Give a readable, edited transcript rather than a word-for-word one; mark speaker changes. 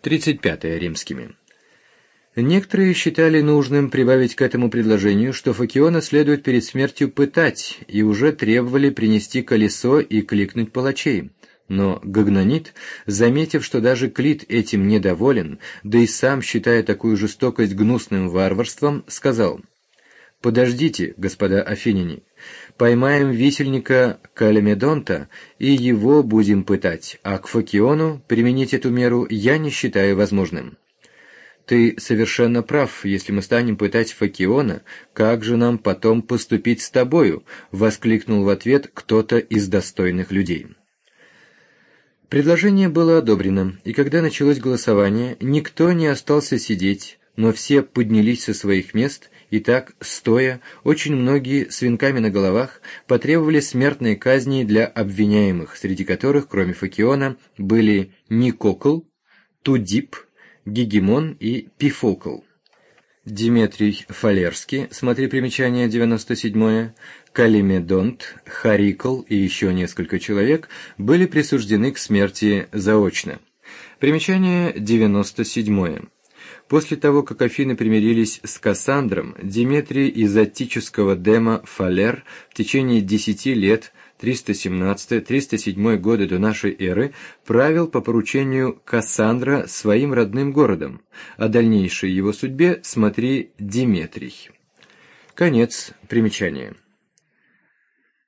Speaker 1: 35 римскими. Некоторые считали нужным прибавить к этому предложению, что Фокиона следует перед смертью пытать, и уже требовали принести колесо и кликнуть палачей. Но Гогнонит, заметив, что даже Клит этим недоволен, да и сам считая такую жестокость гнусным варварством, сказал: «Подождите, господа афиняне, поймаем висельника Калимедонта и его будем пытать, а к Фокиону применить эту меру я не считаю возможным». «Ты совершенно прав, если мы станем пытать Фокиона, как же нам потом поступить с тобою?» — воскликнул в ответ кто-то из достойных людей. Предложение было одобрено, и когда началось голосование, никто не остался сидеть, но все поднялись со своих мест, и так, стоя, очень многие с венками на головах потребовали смертной казни для обвиняемых, среди которых, кроме Фокиона, были Никокл, Тудип, Гегемон и Пифокл. Диметрий Фалерский, смотри примечание 97, Калимедонт, Харикл и еще несколько человек были присуждены к смерти заочно. Примечание 97. После того, как Афины примирились с Кассандром, Диметрий из аттического Дема Фалер в течение 10 лет 317-307 годы до нашей эры правил по поручению Кассандра своим родным городом. О дальнейшей его судьбе смотри Диметрий. Конец примечания.